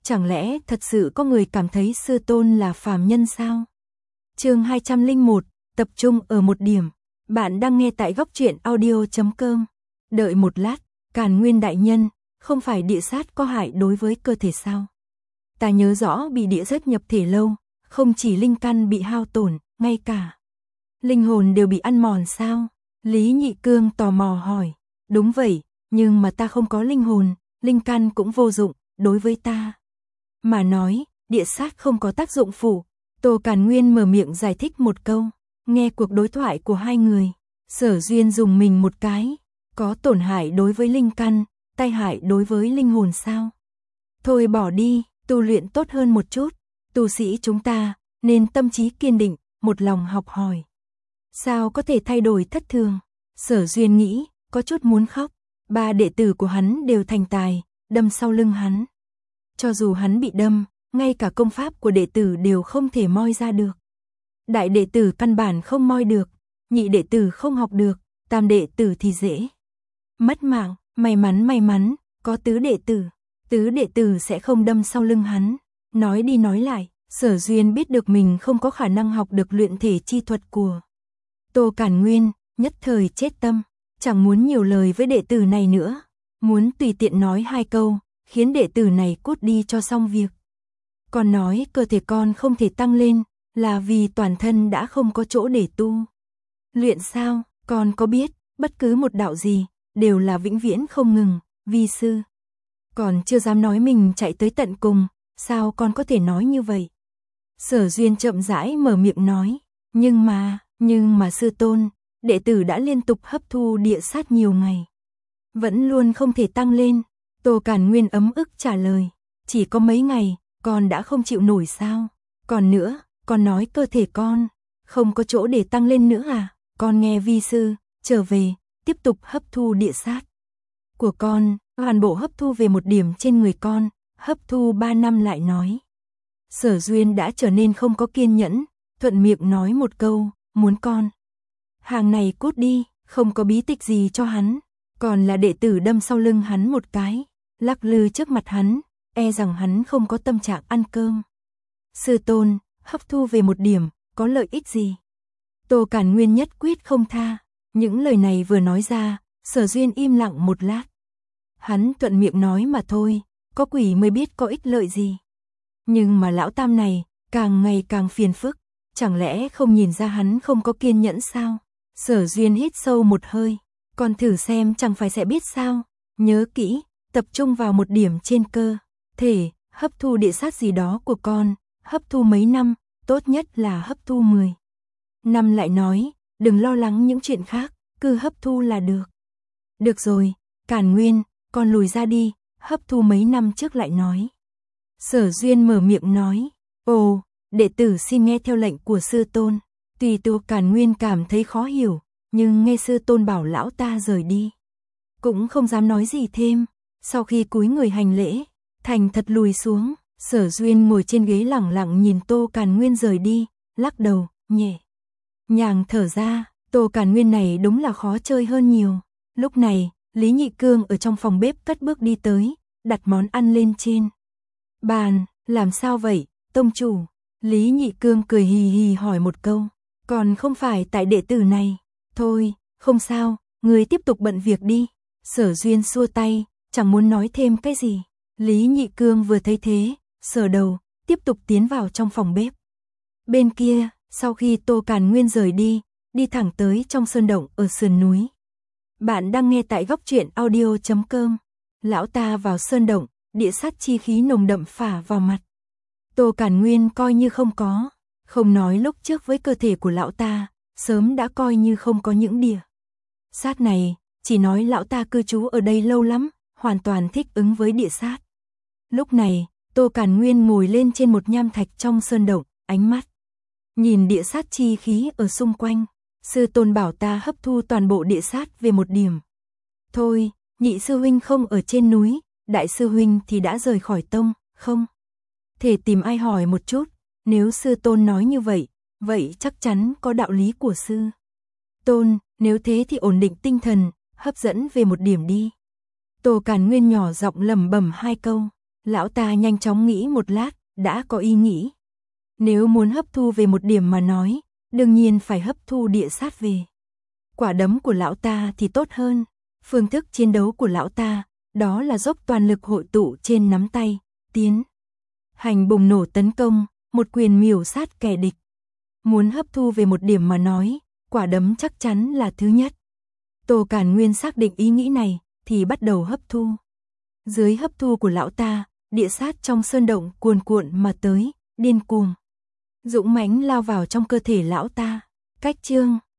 Chẳng lẽ thật sự có người cảm thấy sư tôn là phàm nhân sao? Chương 201, tập trung ở một điểm. Bạn đang nghe tại góc truyện audio.com. Đợi một lát, Càn Nguyên đại nhân, không phải địa sát có hại đối với cơ thể sao? Ta nhớ rõ bị địa giết nhập thể lâu, không chỉ linh căn bị hao tổn, ngay cả linh hồn đều bị ăn mòn sao? Lý Nhị Cương tò mò hỏi. Đúng vậy, nhưng mà ta không có linh hồn, linh căn cũng vô dụng, đối với ta mà nói, địa sát không có tác dụng phụ. Tô Càn Nguyên mở miệng giải thích một câu. Nghe cuộc đối thoại của hai người, Sở Duyên dùng mình một cái. Có tổn hại đối với linh căn, tai hại đối với linh hồn sao? Thôi bỏ đi, tu luyện tốt hơn một chút. Tu sĩ chúng ta nên tâm trí kiên định, một lòng học hỏi. Sao có thể thay đổi thất thường? Sở Duyên nghĩ, có chút muốn khóc. 3 đệ tử của hắn đều thành tài, đâm sau lưng hắn. Cho dù hắn bị đâm, ngay cả công pháp của đệ tử đều không thể moi ra được. Đại đệ tử căn bản không moi được, nhị đệ tử không học được, tam đệ tử thì dễ mất mạng. May mắn, có tứ đệ tử sẽ không đâm sau lưng hắn. Nói đi nói lại, Sở Duyên biết được mình không có khả năng học được luyện thể chi thuật của Tô Càn Nguyên, nhất thời chết tâm, chẳng muốn nhiều lời với đệ tử này nữa, muốn tùy tiện nói 2 câu, khiến đệ tử này cút đi cho xong việc. Còn nói cơ thể con không thể tăng lên, là vì toàn thân đã không có chỗ để tu luyện sao? Con có biết, bất cứ một đạo gì, đều là vĩnh viễn không ngừng, vi sư. Còn chưa dám nói mình chạy tới tận cùng, sao con có thể nói như vậy? Sở Duyên chậm rãi mở miệng nói, nhưng mà sư tôn, đệ tử đã liên tục hấp thu địa sát nhiều ngày, vẫn luôn không thể tăng lên. Tô Càn Nguyên ấm ức trả lời, chỉ có mấy ngày, con đã không chịu nổi sao? Còn nữa, con nói cơ thể con không có chỗ để tăng lên nữa à? Con nghe vi sư, trở về, tiếp tục hấp thu địa sát của con, hoàn bộ hấp thu về một điểm trên người con, hấp thu 3 năm lại nói. Sở Duyên đã trở nên không có kiên nhẫn, thuận miệng nói một câu, muốn con hàng này cút đi, không có bí tịch gì cho hắn, còn là đệ tử đâm sau lưng hắn một cái, lắc lư trước mặt hắn, e rằng hắn không có tâm trạng ăn cơm. Sư tôn, hấp thu về một điểm, có lợi ích gì? Tô Càn Nguyên nhất quyết không tha. Những lời này vừa nói ra, Sở Duyên im lặng một lát. Hắn thuận miệng nói mà thôi, có quỷ mới biết có ích lợi gì. Nhưng mà lão tam này, càng ngày càng phiền phức, chẳng lẽ không nhìn ra hắn không có kiên nhẫn sao? Sở Duyên hít sâu một hơi, con thử xem chẳng phải sẽ biết sao? Nhớ kỹ, tập trung vào một điểm trên cơ thể, hấp thu địa sát gì đó của con, hấp thu mấy năm, tốt nhất là hấp thu 10 năm lại nói, đừng lo lắng những chuyện khác, cứ hấp thu là được. Được rồi, Càn Nguyên, con lùi ra đi, hấp thu mấy năm trước lại nói. Sở Duyên mở miệng nói, ồ, đệ tử xin nghe theo lệnh của sư tôn. Tuy Tô Càn Nguyên cảm thấy khó hiểu, nhưng nghe sư tôn bảo lão ta rời đi, cũng không dám nói gì thêm. Sau khi cúi người hành lễ, thành thật lùi xuống, Sở Duyên ngồi trên ghế lẳng lặng nhìn Tô Càn Nguyên rời đi, lắc đầu, nhẹ nhàng thở ra. Tô Càn Nguyên này đúng là khó chơi hơn nhiều. Lúc này, Lý Nhị Cương ở trong phòng bếp cất bước đi tới, đặt món ăn lên trên bàn. Làm sao vậy, tông chủ? Lý Nhị Cương cười hì hì hỏi một câu. Còn không phải tại đệ tử này. Thôi, không sao, người tiếp tục bận việc đi. Sở Duyên xua tay, chẳng muốn nói thêm cái gì. Lý Nhị Cương vừa thấy thế, sờ đầu, tiếp tục tiến vào trong phòng bếp. Bên kia, sau khi Tô Càn Nguyên rời đi, đi thẳng tới trong sơn động ở sườn núi. Bạn đang nghe tại góc truyện audio.com. Lão ta vào sơn động, địa sát chi khí nồng đậm phả vào mặt. Tô Càn Nguyên coi như không có, không nói lúc trước với cơ thể của lão ta, sớm đã coi như không có những địa sát này, chỉ nói lão ta cư trú ở đây lâu lắm, hoàn toàn thích ứng với địa sát. Lúc này, Tô Càn Nguyên ngồi lên trên một nham thạch trong sơn động, ánh mắt nhìn địa sát chi khí ở xung quanh. Sư tôn bảo ta hấp thu toàn bộ địa sát về một điểm. Thôi, nhị sư huynh không ở trên núi, đại sư huynh thì đã rời khỏi tông, không thể tìm ai hỏi một chút. Nếu sư tôn nói như vậy, vậy chắc chắn có đạo lý của sư tôn, nếu thế thì ổn định tinh thần, hấp dẫn về một điểm đi. Tô Càn Nguyên nhỏ giọng lẩm bẩm 2 câu. Lão ta nhanh chóng nghĩ một lát, đã có ý nghĩ. Nếu muốn hấp thu về một điểm mà nói, đương nhiên phải hấp thu địa sát về. Quả đấm của lão ta thì tốt hơn. Phương thức chiến đấu của lão ta, đó là dốc toàn lực hội tụ trên nắm tay, tiến hành bùng nổ tấn công, một quyền miểu sát kẻ địch. Muốn hấp thu về một điểm mà nói, quả đấm chắc chắn là thứ nhất. Tô Càn Nguyên xác định ý nghĩ này, thì bắt đầu hấp thu. Dưới hấp thu của lão ta, địa sát trong sơn động cuồn cuộn mà tới, điên cuồng. Dũng mãnh lao vào trong cơ thể lão ta. Cách chương